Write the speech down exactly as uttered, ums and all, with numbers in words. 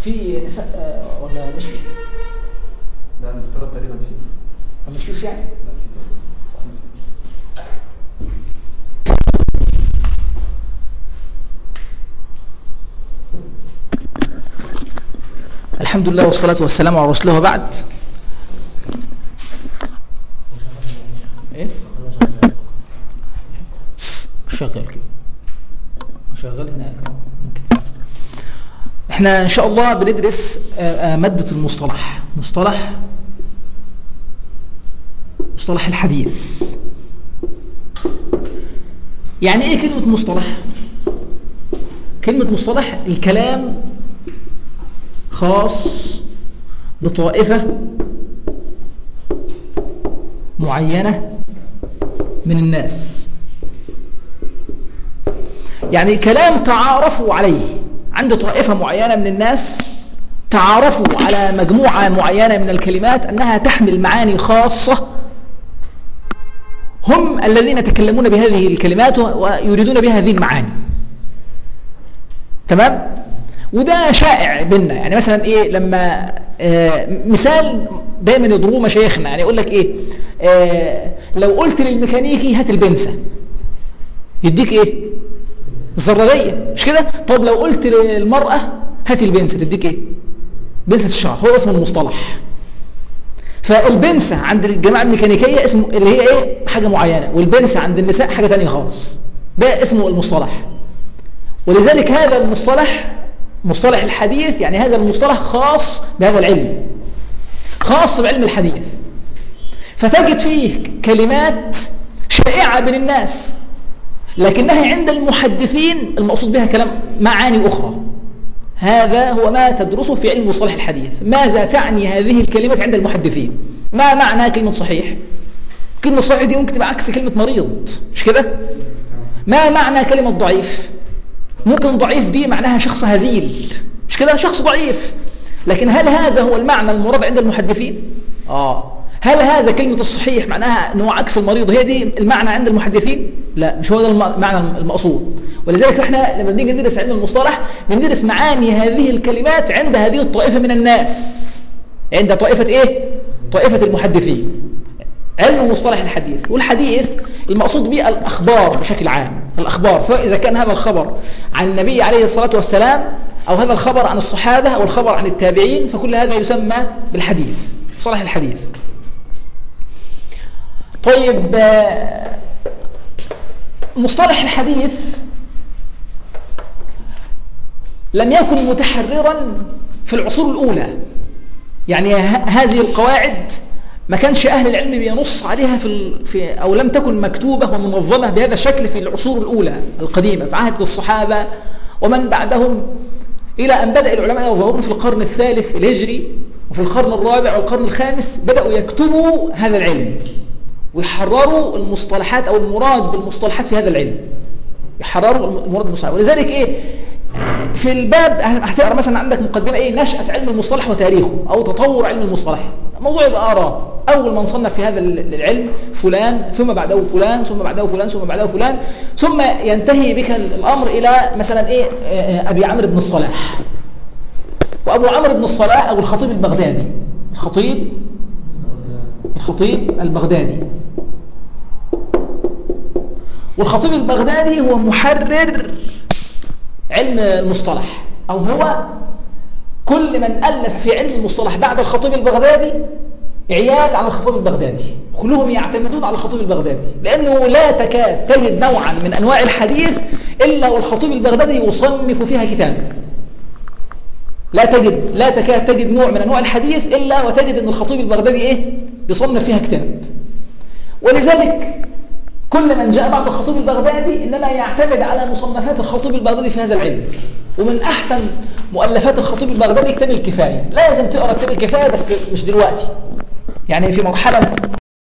في نساء آه ولا مش في؟ لا المفترض تقريبا فيه. ما مشيوش يعني؟ لا في تقريبا. الحمد لله والصلاة والسلام على رسوله وبعد. ايه؟ شغل كده. شغل هناك. احنا ان شاء الله بندرس مادة المصطلح، مصطلح مصطلح الحديث. يعني ايه كلمة مصطلح؟ كلمة مصطلح الكلام خاص بطائفة معينة من الناس، يعني كلام تعارفوا عليه عند طائفة معينة من الناس، تعارفوا على مجموعة معينة من الكلمات أنها تحمل معاني خاصة، هم الذين يتكلمون بهذه الكلمات ويريدون بها هذه المعاني. تمام؟ وده شائع بيننا. يعني مثلا ايه لما آه مثال دايما يضربوه مشايخنا، يعني يقول لك ايه آه لو قلت للميكانيكي هات البنسة يديك ايه؟ الزرادية، مش كده؟ طب لو قلت للمرأة هات البنسة تديك ايه؟ بنسة الشعر. هو اسمه المصطلح. فالبنسة عند الجماعة الميكانيكية اسمه اللي هي ايه؟ حاجة معينة، والبنسة عند النساء حاجة تانية خالص. ده اسمه المصطلح. ولذلك هذا المصطلح مصطلح الحديث، يعني هذا المصطلح خاص بهذا العلم، خاص بعلم الحديث. فتجد فيه كلمات شائعة بين الناس، لكنها عند المحدثين المقصود بها كلام معاني أخرى. هذا هو ما تدرسه في علم مصطلح الحديث. ماذا تعني هذه الكلمات عند المحدثين؟ ما معنى كلمة صحيح؟ كلمة صحيح دي ممكن تبقى عكس كلمة مريض، مش كده؟ ما معنى كلمة ضعيف؟ ممكن ضعيف دي معناها شخص هزيل، مش كده؟ شخص ضعيف. لكن هل هذا هو المعنى المراد عند المحدثين؟ آه هل هذا كلمة الصحيح معناها أنه عكس المريض هي دي المعنى عند المحدثين؟ لا، مش هو ده المعنى المقصود. ولذلك احنا لما بنيجي ندرس علم المصطلح بندرس معاني هذه الكلمات عند هذه الطائفة من الناس، عند طائفة ايه؟ طائفة المحدثين. علم مصطلح الحديث. والحديث المقصود به الأخبار بشكل عام، الأخبار سواء إذا كان هذا الخبر عن النبي عليه الصلاة والسلام أو هذا الخبر عن الصحابة أو الخبر عن التابعين، فكل هذا يسمى بالحديث، مصطلح الحديث. طيب مصطلح الحديث لم يكن متحررا في العصور الأولى. يعني هذه القواعد ما كانش أهل العلم بينص عليها في, في أو لم تكن مكتوبة ومنظمة بهذا الشكل في العصور الأولى القديمة في عهد الصحابة ومن بعدهم، إلى أن بدأ العلماء يظهرون في القرن الثالث الهجري وفي القرن الرابع والقرن الخامس بدأوا يكتبوا هذا العلم ويحرروا المصطلحات أو المراد بالمصطلحات في هذا العلم، يحرروا المراد بالمصطلحات. ولذلك إيه في الباب هتقرأ مثلا عندك مقدمة إيه نشأة علم المصطلح وتاريخه أو تطور علم المصطلح. موضوع يبقى آراء. أول من صنف في هذا العلم فلان، ثم بعده فلان، ثم بعده فلان، ثم بعده فلان، ثم ينتهي بك الأمر إلى مثلا إيه أبي عمرو بن الصلاح. وأبو عمرو بن الصلاح أو الخطيب البغدادي، الخطيب الخطيب البغدادي. والخطيب البغدادي هو محرر علم المصطلح، أو هو كل من ألف في علم المصطلح بعد الخطيب البغدادي عيال على الخطيب البغدادي، كلهم يعتمدون على الخطيب البغدادي، لأنه لا تكاد تجد نوعا من أنواع الحديث إلا والخطيب البغدادي يصنف فيها كتاب. لا تجد لا تكاد تجد نوع من أنواع الحديث إلا وتجد أن الخطيب البغدادي إيه؟ يصنف فيها كتاب. ولذلك كل من جاء بعد الخطيب البغدادي إنما يعتمد على مصنفات الخطيب البغدادي في هذا العلم. ومن أحسن مؤلفات الخطيب البغدادي كتاب الكفاية. لازم تقرأ كتاب الكفاية بس مش دلوقتي، يعني في مرحلة